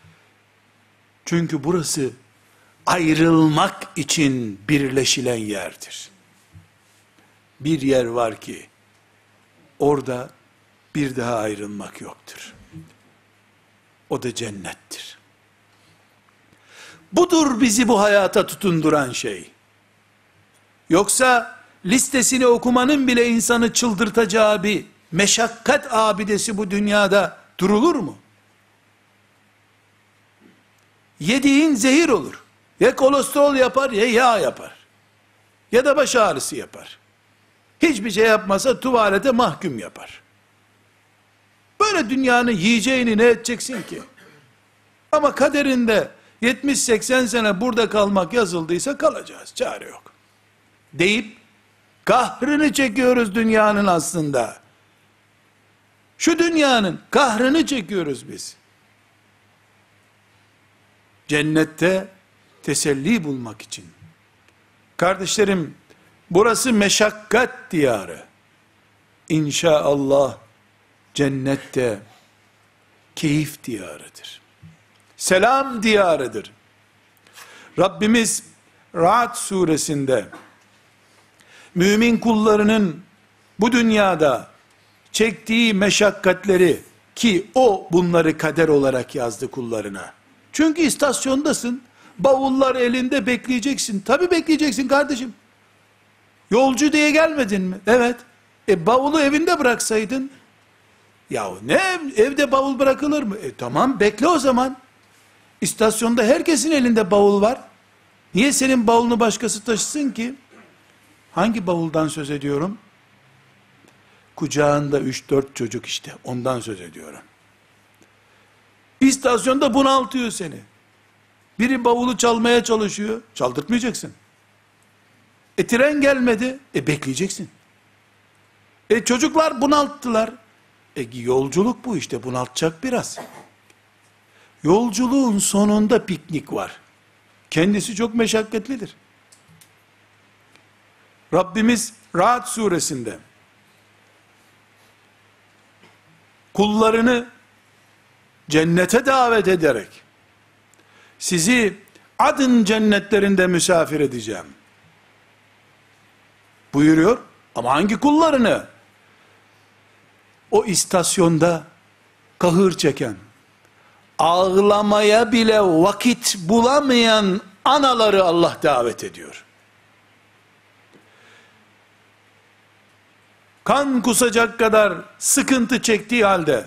Çünkü burası ayrılmak için birleşilen yerdir. Bir yer var ki, orada bir daha ayrılmak yoktur. O da cennettir. Budur bizi bu hayata tutunduran şey. Yoksa listesini okumanın bile insanı çıldırtacağı bir meşakkat abidesi bu dünyada durulur mu? Yediğin zehir olur. Ya kolesterol yapar ya yağ yapar. Ya da baş ağrısı yapar. Hiçbir şey yapmasa tuvalete mahkum yapar. Böyle dünyanın yiyeceğini ne edeceksin ki? Ama kaderinde 70-80 sene burada kalmak yazıldıysa kalacağız. Çare yok. Deyip kahrını çekiyoruz dünyanın aslında. Şu dünyanın kahrını çekiyoruz biz. Cennette teselli bulmak için. Kardeşlerim, burası meşakkat diyarı. İnşallah cennette keyif diyarıdır. Selam diyarıdır. Rabbimiz Ra'd suresinde mümin kullarının bu dünyada çektiği meşakkatleri, ki o bunları kader olarak yazdı kullarına. Çünkü istasyondasın, bavullar elinde bekleyeceksin. Tabii bekleyeceksin kardeşim. Yolcu diye gelmedin mi? Evet. Bavulu evinde bıraksaydın. Yahu ne evde bavul bırakılır mı? Tamam bekle o zaman. İstasyonda herkesin elinde bavul var. Niye senin bavulunu başkası taşısın ki? Hangi bavuldan söz ediyorum? Kucağında 3-4 çocuk işte. Ondan söz ediyorum. İstasyonda bunaltıyor seni. Biri bavulu çalmaya çalışıyor. Çaldırtmayacaksın. Tren gelmedi. Bekleyeceksin. Çocuklar bunalttılar. Yolculuk bu işte, bunaltacak biraz. Yolculuğun sonunda piknik var. Kendisi çok meşakkatlidir. Rabbimiz Ra'd suresinde kullarını cennete davet ederek sizi adın cennetlerinde misafir edeceğim buyuruyor. Ama hangi kullarını? O istasyonda kahır çeken, ağlamaya bile vakit bulamayan anaları Allah davet ediyor. Kan kusacak kadar sıkıntı çektiği halde,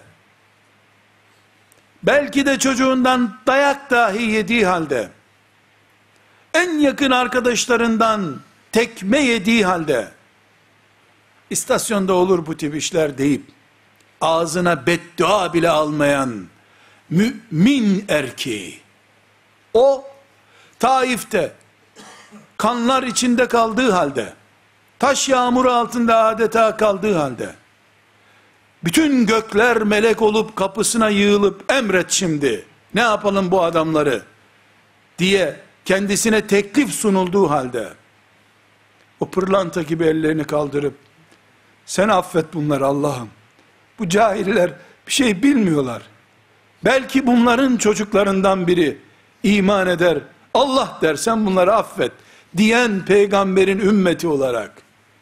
belki de çocuğundan dayak dahi yediği halde, en yakın arkadaşlarından tekme yediği halde, istasyonda olur bu tip işler deyip, ağzına beddua bile almayan mümin erkeği, o Taif'te kanlar içinde kaldığı halde, taş yağmuru altında adeta kaldığı halde, bütün gökler melek olup kapısına yığılıp emret şimdi, ne yapalım bu adamları diye kendisine teklif sunulduğu halde, o pırlanta gibi ellerini kaldırıp, sen affet bunları Allah'ım, bu cahiller bir şey bilmiyorlar, belki bunların çocuklarından biri iman eder, Allah dersen bunları affet diyen peygamberin ümmeti olarak,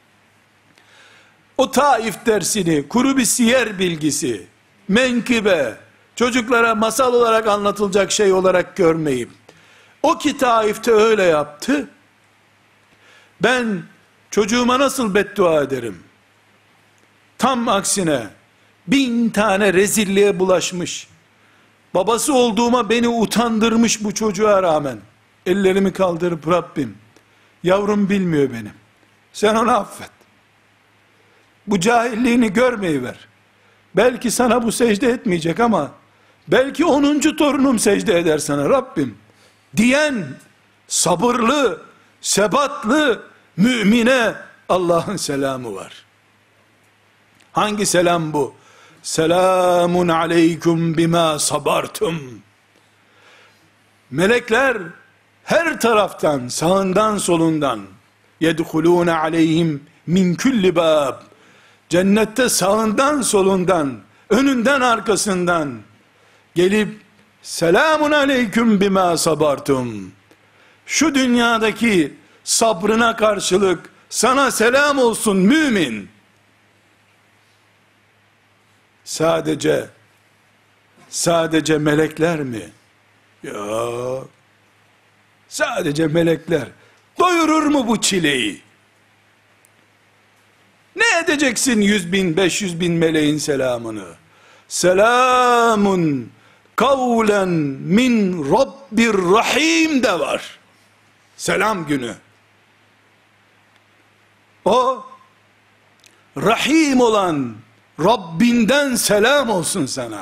o Taif dersini, kuru bir siyer bilgisi, menkıbe, çocuklara masal olarak anlatılacak şey olarak görmeyip, o ki Taif'te öyle yaptı, ben çocuğuma nasıl beddua ederim? Tam aksine, 1000 tane rezilliğe bulaşmış, babası olduğuma beni utandırmış bu çocuğa rağmen, ellerimi kaldırıp Rabbim, yavrum bilmiyor benim, sen onu affet. Bu cahilliğini görmeyiver. Belki sana bu secde etmeyecek ama, belki 10. torunum secde eder sana Rabbim, diyen, sabırlı, sebatlı, mümine, Allah'ın selamı var. Hangi selam bu? Selamun aleyküm bima sabartum. Melekler, her taraftan, sağından solundan, yedhulûne aleyhim min kulli bab, cennette sağından solundan, önünden arkasından, gelip, selamun aleyküm bima sabartum, şu dünyadaki sabrına karşılık, sana selam olsun mümin. Sadece melekler mi? Ya, Sadece melekler doyurur mu bu çileyi? Ne edeceksin 100.000, 500.000 meleğin selamını? Selamun kavlen min Rabbir Rahim de var. Selam günü. O Rahim olan Rabbinden selam olsun sana.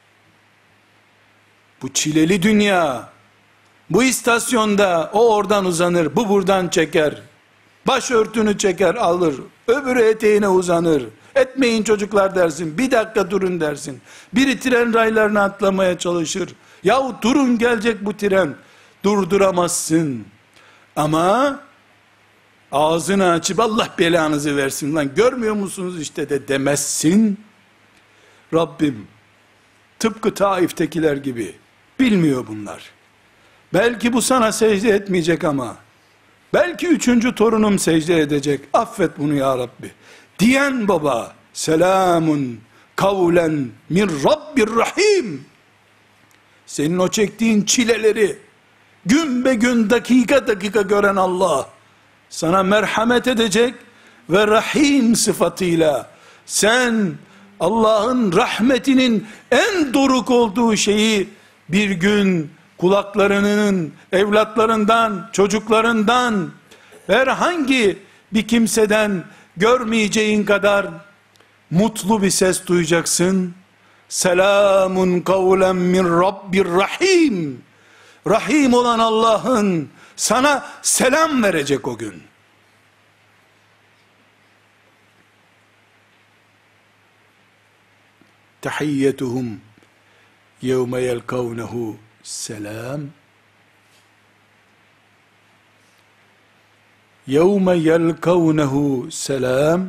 Bu çileli dünya, bu istasyonda o oradan uzanır, bu buradan çeker, başörtünü çeker alır, öbürü eteğine uzanır, etmeyin çocuklar dersin, bir dakika durun dersin, biri tren raylarına atlamaya çalışır, yahu durun gelecek bu tren, durduramazsın, ama ağzını açıp Allah belanızı versin lan görmüyor musunuz işte de demezsin. Rabbim tıpkı Taif'tekiler gibi bilmiyor bunlar. Belki bu sana secde etmeyecek ama belki 3. torunum secde edecek. Affet bunu ya Rabbi. Diyen baba selamun kavlen min Rabbir Rahim. Senin o çektiğin çileleri gün be gün dakika dakika gören Allah sana merhamet edecek ve Rahim sıfatıyla sen Allah'ın rahmetinin en doruk olduğu şeyi bir gün kulaklarının, evlatlarından, çocuklarından, herhangi bir kimseden görmeyeceğin kadar mutlu bir ses duyacaksın. Selamun kavlen min Rabbir Rahim. Rahim olan Allah'ın sana selam verecek o gün. Tahiyyetuhum yevme yelkavnehu selam. Yevme yelkavnehu selam.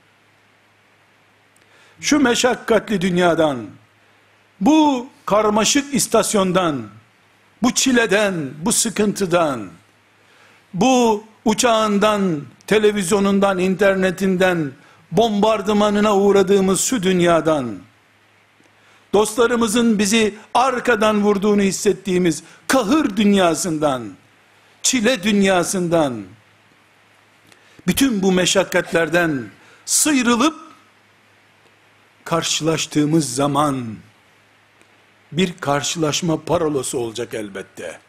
Şu meşakkatli dünyadan, bu karmaşık istasyondan, bu çileden, bu sıkıntıdan, bu uçağından, televizyonundan, internetinden, bombardımanına uğradığımız şu dünyadan, dostlarımızın bizi arkadan vurduğunu hissettiğimiz kahır dünyasından, çile dünyasından, bütün bu meşakkatlerden sıyrılıp, karşılaştığımız zaman, bir karşılaşma parolosu olacak elbette.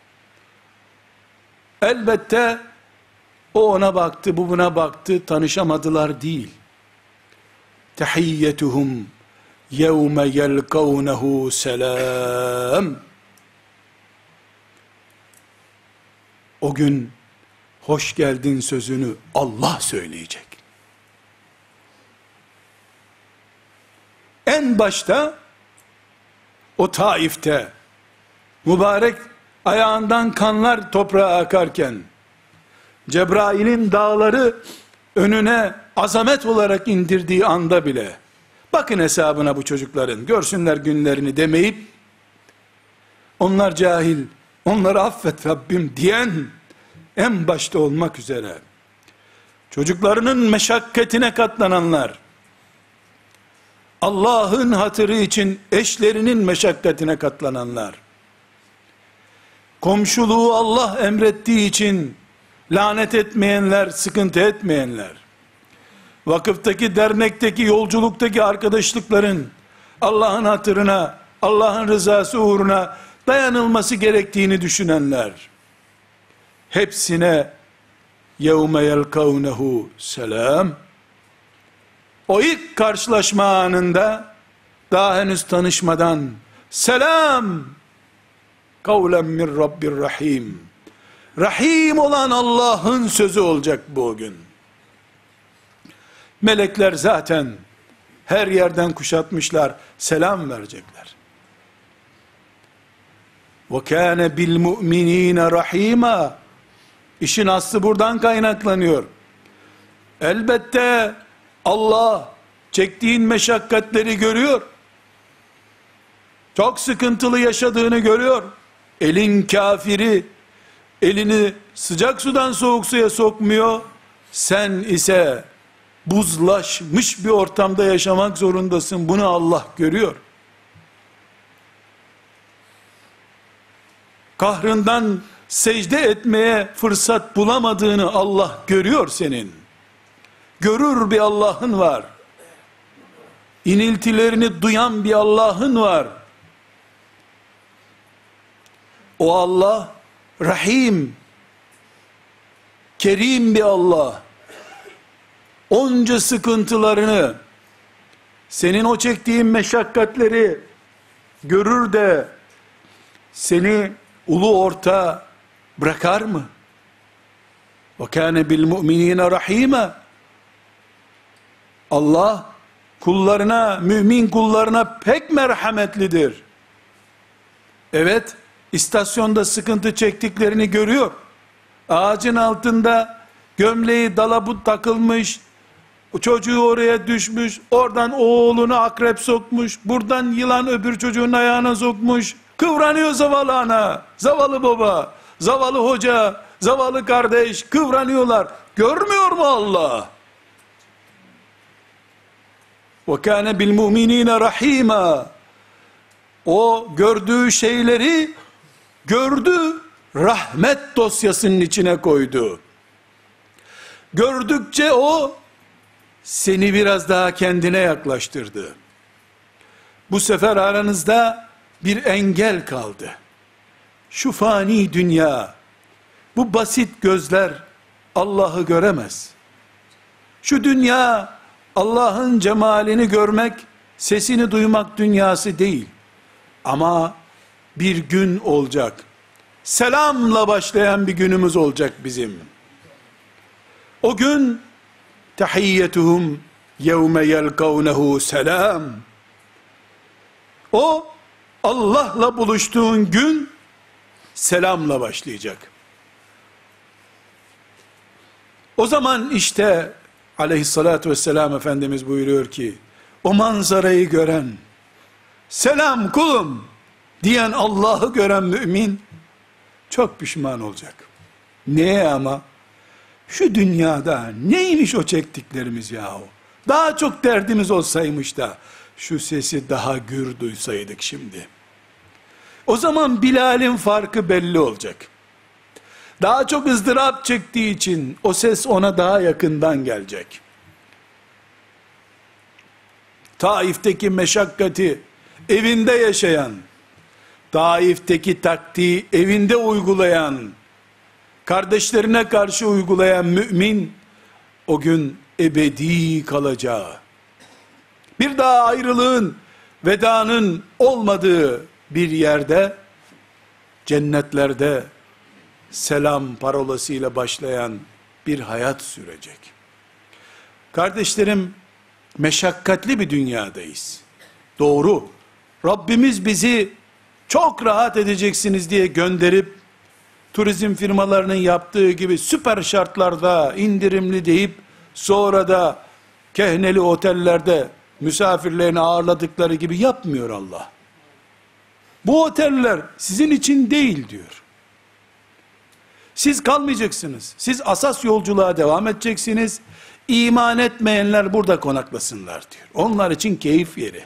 Elbette, o ona baktı, bu buna baktı, tanışamadılar değil. Tehiyyetuhum yevme yelkavnehu selam. O gün, hoş geldin sözünü Allah söyleyecek. En başta, o Taif'te, mübarek ayağından kanlar toprağa akarken, Cebrail'in dağları önüne azamet olarak indirdiği anda bile, bakın hesabına bu çocukların, görsünler günlerini demeyip, onlar cahil, onları affet Rabbim diyen, en başta olmak üzere, çocuklarının meşakkatine katlananlar, Allah'ın hatırı için eşlerinin meşakkatine katlananlar, komşuluğu Allah emrettiği için lanet etmeyenler, sıkıntı etmeyenler, vakıftaki, dernekteki, yolculuktaki arkadaşlıkların Allah'ın hatırına, Allah'ın rızası uğruna dayanılması gerektiğini düşünenler, hepsine yevme yelkavnehu selam. O ilk karşılaşma anında, daha henüz tanışmadan, selam kavlen min Rabbir Rahim. Rahim olan Allah'ın sözü olacak bu gün. Melekler zaten her yerden kuşatmışlar, selam verecekler. وَكَانَ بِالْمُؤْمِنِينَ رَحِيمًا. İşin aslı buradan kaynaklanıyor. Elbette Allah çektiğin meşakkatleri görüyor. Çok sıkıntılı yaşadığını görüyor. Elin kafiri elini sıcak sudan soğuk suya sokmuyor. Sen ise buzlaşmış bir ortamda yaşamak zorundasın. Bunu Allah görüyor. Kahrından secde etmeye fırsat bulamadığını Allah görüyor senin. Görür bir Allah'ın var. İniltilerini duyan bir Allah'ın var. O Allah Rahim, Kerim bir Allah. Onca sıkıntılarını, senin o çektiğin meşakkatleri görür de seni ulu orta bırakar mı? وَكَانَ بِالْمُؤْمِنِينَ رَحِيمًا. Allah kullarına, mümin kullarına pek merhametlidir. Evet, istasyonda sıkıntı çektiklerini görüyor. Ağacın altında gömleği dala takılmış, çocuğu oraya düşmüş, oradan oğlunu akrep sokmuş, buradan yılan öbür çocuğun ayağına sokmuş, kıvranıyor zavallı ana, zavallı baba, zavallı hoca, zavallı kardeş, kıvranıyorlar. Görmüyor mu Allah? وَكَانَ بِالْمُؤْمِنِينَ رَحِيمًا. O gördüğü şeyleri gördü, rahmet dosyasının içine koydu. Gördükçe o seni biraz daha kendine yaklaştırdı. Bu sefer aranızda bir engel kaldı. Şu fani dünya, bu basit gözler Allah'ı göremez. Şu dünya Allah'ın cemalini görmek, sesini duymak dünyası değil. Ama bir gün olacak. Selamla başlayan bir günümüz olacak bizim. O gün tahiyyetuhum yevme yelkavnehu selam. O Allah'la buluştuğun gün selamla başlayacak. O zaman işte aleyhissalatü vesselam Efendimiz buyuruyor ki, o manzarayı gören, selam kulum diyen Allah'ı gören mümin çok pişman olacak. Neye ama? Şu dünyada neymiş o çektiklerimiz yahu? Daha çok derdimiz olsaymış da şu sesi daha gür duysaydık şimdi. O zaman Bilal'in farkı belli olacak. Daha çok ızdırap çektiği için o ses ona daha yakından gelecek. Taif'teki meşakkati evinde yaşayan, Taif'teki taktiği evinde uygulayan, kardeşlerine karşı uygulayan mümin, o gün ebedi kalacağı, bir daha ayrılığın, vedanın olmadığı bir yerde, cennetlerde, selam parolasıyla başlayan bir hayat sürecek. Kardeşlerim, meşakkatli bir dünyadayız. Doğru. Rabbimiz bizi çok rahat edeceksiniz diye gönderip, turizm firmalarının yaptığı gibi süper şartlarda indirimli deyip, sonra da kehneli otellerde misafirlerini ağırladıkları gibi yapmıyor Allah. Bu oteller sizin için değil diyor. Siz kalmayacaksınız. Siz asas yolculuğa devam edeceksiniz. İman etmeyenler burada konaklasınlar diyor. Onlar için keyif yeri.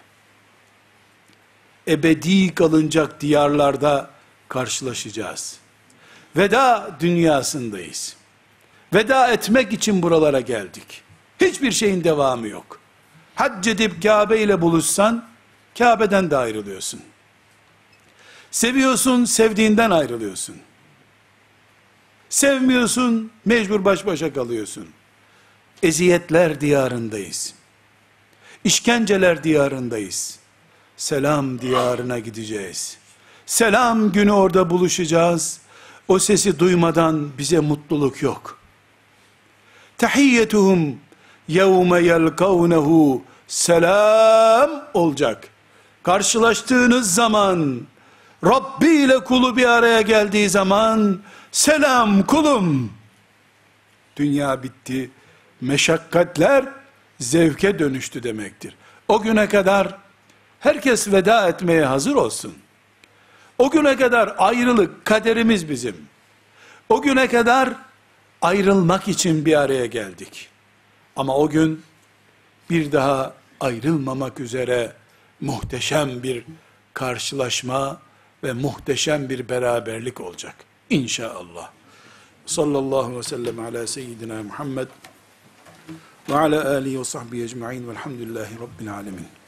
Ebedi kalınacak diyarlarda karşılaşacağız. Veda dünyasındayız. Veda etmek için buralara geldik. Hiçbir şeyin devamı yok. Hac edip Kabe ile buluşsan, Kabe'den de ayrılıyorsun. Seviyorsun, sevdiğinden ayrılıyorsun. Sevmiyorsun, mecbur baş başa kalıyorsun. Eziyetler diyarındayız. İşkenceler diyarındayız. Selam diyarına gideceğiz. Selam günü orada buluşacağız. O sesi duymadan bize mutluluk yok. Tahiyyetuhum yevme yelkavnehu selam olacak. Karşılaştığınız zaman, Rabbi ile kulu bir araya geldiği zaman, selam kulum. Dünya bitti. Meşakkatler zevke dönüştü demektir. O güne kadar herkes veda etmeye hazır olsun. O güne kadar ayrılık kaderimiz bizim. O güne kadar ayrılmak için bir araya geldik. Ama o gün bir daha ayrılmamak üzere muhteşem bir karşılaşma ve muhteşem bir beraberlik olacak. İnşallah. Sallallahu aleyhi ve sellem ala seyyidina Muhammed ve ala alihi ve sahbihi ecma'in velhamdülillahi rabbil alemin.